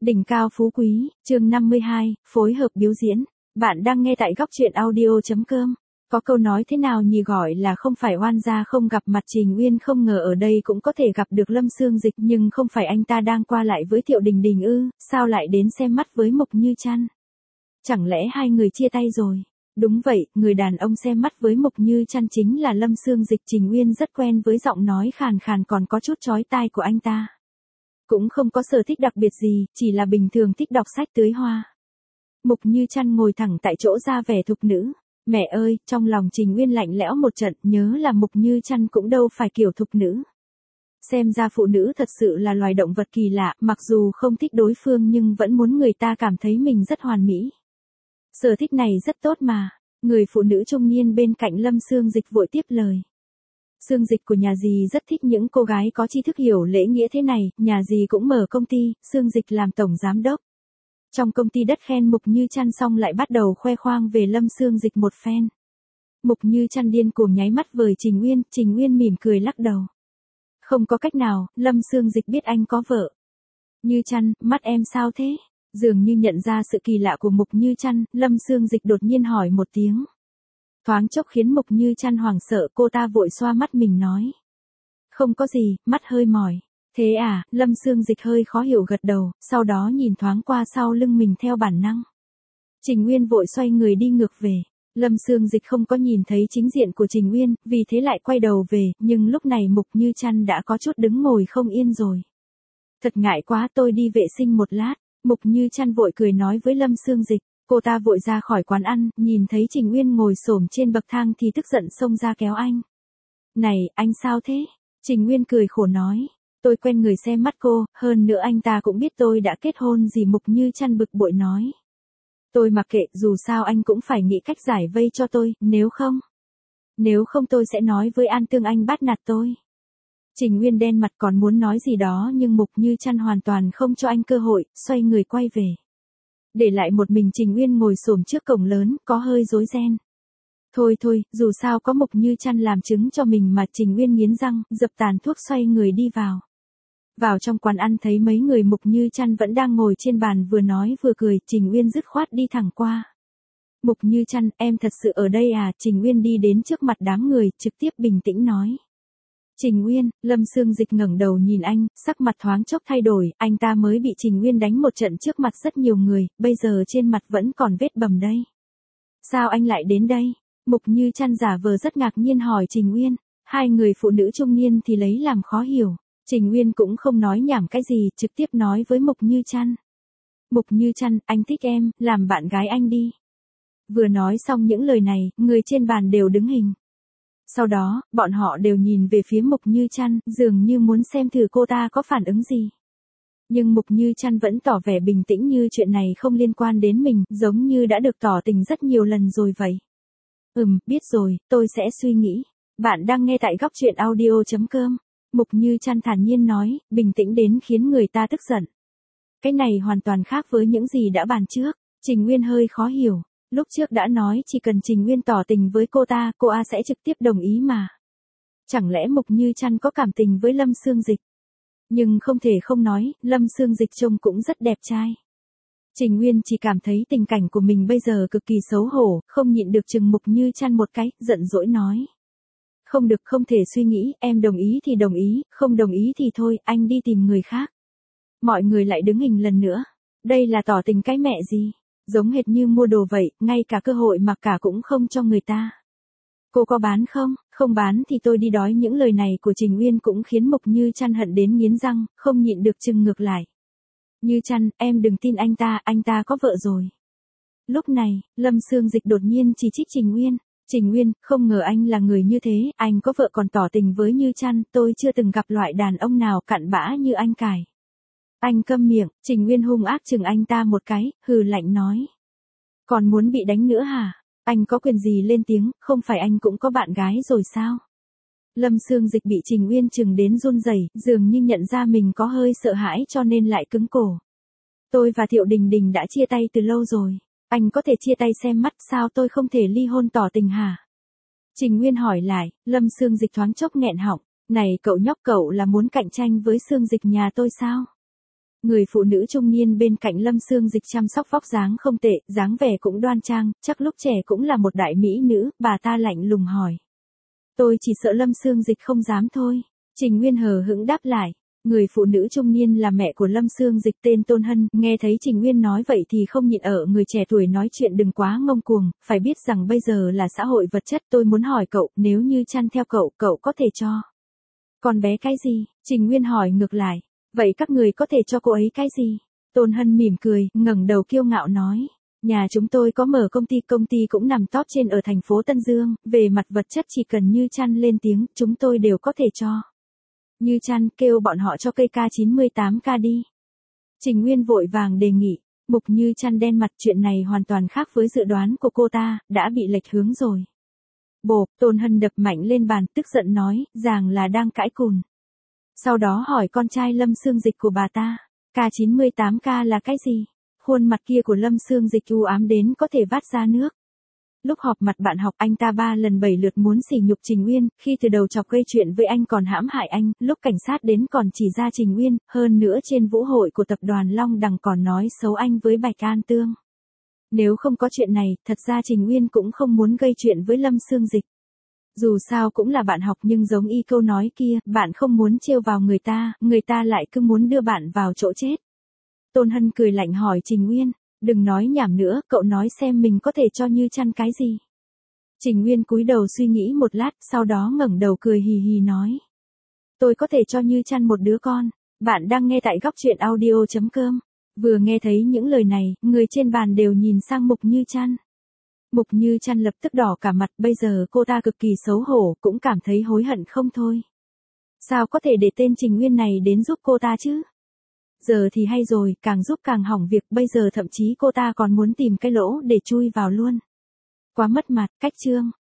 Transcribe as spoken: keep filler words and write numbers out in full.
Đỉnh cao phú quý, chương năm mươi hai, phối hợp biểu diễn. Bạn đang nghe tại góc truyện audio chấm com. Có câu nói thế nào nhỉ, gọi là không phải oan gia không gặp mặt. Trình Uyên không ngờ ở đây cũng có thể gặp được Lâm Sương Dịch, nhưng không phải anh ta đang qua lại với Thiệu Đình Đình ư, sao lại đến xem mắt với Mục Như Trăn? Chẳng lẽ hai người chia tay rồi? Đúng vậy, người đàn ông xem mắt với Mục Như Trăn chính là Lâm Sương Dịch. Trình Uyên rất quen với giọng nói khàn khàn còn có chút chói tai của anh ta. Cũng không có sở thích đặc biệt gì, chỉ là bình thường thích đọc sách tưới hoa. Mục Như Trăn ngồi thẳng tại chỗ ra vẻ thục nữ. Mẹ ơi, trong lòng Trình Uyên lạnh lẽo một trận, nhớ là Mục Như Trăn cũng đâu phải kiểu thục nữ. Xem ra phụ nữ thật sự là loài động vật kỳ lạ, mặc dù không thích đối phương nhưng vẫn muốn người ta cảm thấy mình rất hoàn mỹ. Sở thích này rất tốt mà. Người phụ nữ trung niên bên cạnh Lâm Sương Dịch vội tiếp lời. Sương Dịch của nhà dì rất thích những cô gái có tri thức hiểu lễ nghĩa thế này, nhà dì cũng mở công ty, Sương Dịch làm tổng giám đốc. Trong công ty đất khen Mục Như Trăn xong lại bắt đầu khoe khoang về Lâm Sương Dịch một phen. Mục Như Trăn điên cuồng nháy mắt với Trình Uyên, Trình Uyên mỉm cười lắc đầu. Không có cách nào, Lâm Sương Dịch biết anh có vợ. Như Trăn, mắt em sao thế? Dường như nhận ra sự kỳ lạ của Mục Như Trăn, Lâm Sương Dịch đột nhiên hỏi một tiếng. Thoáng chốc khiến Mục Như Trăn hoảng sợ, cô ta vội xoa mắt mình nói. Không có gì, mắt hơi mỏi. Thế à, Lâm Sương Dịch hơi khó hiểu gật đầu, sau đó nhìn thoáng qua sau lưng mình theo bản năng. Trình Uyên vội xoay người đi ngược về. Lâm Sương Dịch không có nhìn thấy chính diện của Trình Uyên, vì thế lại quay đầu về, nhưng lúc này Mục Như Trăn đã có chút đứng ngồi không yên rồi. Thật ngại quá, tôi đi vệ sinh một lát. Mục Như Trăn vội cười nói với Lâm Sương Dịch. Cô ta vội ra khỏi quán ăn, nhìn thấy Trình Uyên ngồi xổm trên bậc thang thì tức giận xông ra kéo anh. Này, anh sao thế? Trình Uyên cười khổ nói. Tôi quen người xem mắt cô, hơn nữa anh ta cũng biết tôi đã kết hôn gì. Mục Như Trăn bực bội nói. Tôi mặc kệ, dù sao anh cũng phải nghĩ cách giải vây cho tôi, nếu không. Nếu không tôi sẽ nói với An Tương anh bắt nạt tôi. Trình Uyên đen mặt còn muốn nói gì đó nhưng Mục Như Trăn hoàn toàn không cho anh cơ hội, xoay người quay về. Để lại một mình Trình Uyên ngồi xổm trước cổng lớn, có hơi rối ren. Thôi thôi, dù sao có Mục Như Trăn làm chứng cho mình mà. Trình Uyên nghiến răng, dập tàn thuốc xoay người đi vào. Vào trong quán ăn thấy mấy người Mục Như Trăn vẫn đang ngồi trên bàn vừa nói vừa cười, Trình Uyên dứt khoát đi thẳng qua. Mục Như Trăn, em thật sự ở đây à? Trình Uyên đi đến trước mặt đám người, trực tiếp bình tĩnh nói. Trình Uyên, Lâm Sương Dịch ngẩng đầu nhìn anh, sắc mặt thoáng chốc thay đổi, anh ta mới bị Trình Uyên đánh một trận trước mặt rất nhiều người, bây giờ trên mặt vẫn còn vết bầm đây. Sao anh lại đến đây? Mục Như Trăn giả vờ rất ngạc nhiên hỏi Trình Uyên, hai người phụ nữ trung niên thì lấy làm khó hiểu. Trình Uyên cũng không nói nhảm cái gì, trực tiếp nói với Mục Như Trăn. Mục Như Trăn, anh thích em, làm bạn gái anh đi. Vừa nói xong những lời này, người trên bàn đều đứng hình. Sau đó, bọn họ đều nhìn về phía Mục Như Trăn, dường như muốn xem thử cô ta có phản ứng gì. Nhưng Mục Như Trăn vẫn tỏ vẻ bình tĩnh như chuyện này không liên quan đến mình, giống như đã được tỏ tình rất nhiều lần rồi vậy. Ừm, biết rồi, tôi sẽ suy nghĩ. Bạn đang nghe tại góc truyện audio chấm com. Mục Như Trăn thản nhiên nói, bình tĩnh đến khiến người ta tức giận. Cái này hoàn toàn khác với những gì đã bàn trước. Trình Uyên hơi khó hiểu. Lúc trước đã nói chỉ cần Trình Uyên tỏ tình với cô ta, cô A sẽ trực tiếp đồng ý mà. Chẳng lẽ Mục Như Trăn có cảm tình với Lâm Sương Dịch? Nhưng không thể không nói, Lâm Sương Dịch trông cũng rất đẹp trai. Trình Uyên chỉ cảm thấy tình cảnh của mình bây giờ cực kỳ xấu hổ, không nhịn được chừng Mục Như Trăn một cái, giận dỗi nói. Không được, không thể suy nghĩ, em đồng ý thì đồng ý, không đồng ý thì thôi, anh đi tìm người khác. Mọi người lại đứng hình lần nữa. Đây là tỏ tình cái mẹ gì? Giống hệt như mua đồ vậy, ngay cả cơ hội mặc cả cũng không cho người ta. Cô có bán không? Không bán thì tôi đi đói. Những lời này của Trình Uyên cũng khiến Mục Như Trăn hận đến nghiến răng, không nhịn được chừng ngược lại. Như Trăn, em đừng tin anh ta, anh ta có vợ rồi. Lúc này, Lâm Sương Dịch đột nhiên chỉ trích Trình Uyên. Trình Uyên, không ngờ anh là người như thế, anh có vợ còn tỏ tình với Như Trăn, tôi chưa từng gặp loại đàn ông nào cặn bã như anh cải. Anh câm miệng, Trình Uyên hung ác chừng anh ta một cái, hừ lạnh nói. Còn muốn bị đánh nữa hả? Anh có quyền gì lên tiếng, không phải anh cũng có bạn gái rồi sao? Lâm Sương Dịch bị Trình Uyên chừng đến run rẩy, dường như nhận ra mình có hơi sợ hãi cho nên lại cứng cổ. Tôi và Thiệu Đình Đình đã chia tay từ lâu rồi. Anh có thể chia tay xem mắt, sao tôi không thể ly hôn tỏ tình hả? Trình Uyên hỏi lại, Lâm Sương Dịch thoáng chốc nghẹn họng. Này cậu nhóc, cậu là muốn cạnh tranh với Sương Dịch nhà tôi sao? Người phụ nữ trung niên bên cạnh Lâm Sương Dịch chăm sóc vóc dáng không tệ, dáng vẻ cũng đoan trang, chắc lúc trẻ cũng là một đại mỹ nữ, bà ta lạnh lùng hỏi. Tôi chỉ sợ Lâm Sương Dịch không dám thôi. Trình Nguyên hờ hững đáp lại. Người phụ nữ trung niên là mẹ của Lâm Sương Dịch tên Tôn Hân, nghe thấy Trình Nguyên nói vậy thì không nhịn ở người trẻ tuổi nói chuyện đừng quá ngông cuồng, phải biết rằng bây giờ là xã hội vật chất, tôi muốn hỏi cậu, nếu như chăn theo cậu, cậu có thể cho con bé cái gì? Trình Nguyên hỏi ngược lại, vậy các người có thể cho cô ấy cái gì? Tôn Hân mỉm cười, ngẩng đầu kiêu ngạo nói. Nhà chúng tôi có mở công ty, công ty cũng nằm top trên ở thành phố Tân Dương, về mặt vật chất chỉ cần Như Chăn lên tiếng, chúng tôi đều có thể cho. Như Chăn kêu bọn họ cho cây K chín mươi tám K đi. Trình Nguyên vội vàng đề nghị, Mục Như Chăn đen mặt, chuyện này hoàn toàn khác với dự đoán của cô ta, đã bị lệch hướng rồi. Bộp, Tôn Hân đập mạnh lên bàn, tức giận nói, ràng là đang cãi cùn. Sau đó hỏi con trai Lâm Sương Dịch của bà ta, K chín mươi tám K là cái gì? Khuôn mặt kia của Lâm Sương Dịch u ám đến có thể vắt ra nước. Lúc họp mặt bạn học anh ta ba lần bảy lượt muốn sỉ nhục Trình Nguyên, khi từ đầu chọc gây chuyện với anh còn hãm hại anh, lúc cảnh sát đến còn chỉ ra Trình Nguyên, hơn nữa trên vũ hội của tập đoàn Long Đằng còn nói xấu anh với Bạch An Tương. Nếu không có chuyện này, thật ra Trình Nguyên cũng không muốn gây chuyện với Lâm Sương Dịch. Dù sao cũng là bạn học nhưng giống y câu nói kia, bạn không muốn trêu vào người ta, người ta lại cứ muốn đưa bạn vào chỗ chết. Tôn Hân cười lạnh hỏi Trình Nguyên, đừng nói nhảm nữa, cậu nói xem mình có thể cho Như Chăn cái gì. Trình Nguyên cúi đầu suy nghĩ một lát, sau đó ngẩng đầu cười hì hì nói. Tôi có thể cho Như Chăn một đứa con. Bạn đang nghe tại góc truyện audio chấm com. Vừa nghe thấy những lời này, người trên bàn đều nhìn sang Mục Như Chăn. Mục Như Chăn lập tức đỏ cả mặt, bây giờ cô ta cực kỳ xấu hổ, cũng cảm thấy hối hận không thôi. Sao có thể để tên Trình Nguyên này đến giúp cô ta chứ? Giờ thì hay rồi, càng giúp càng hỏng việc, bây giờ thậm chí cô ta còn muốn tìm cái lỗ để chui vào luôn. Quá mất mặt, cách chương.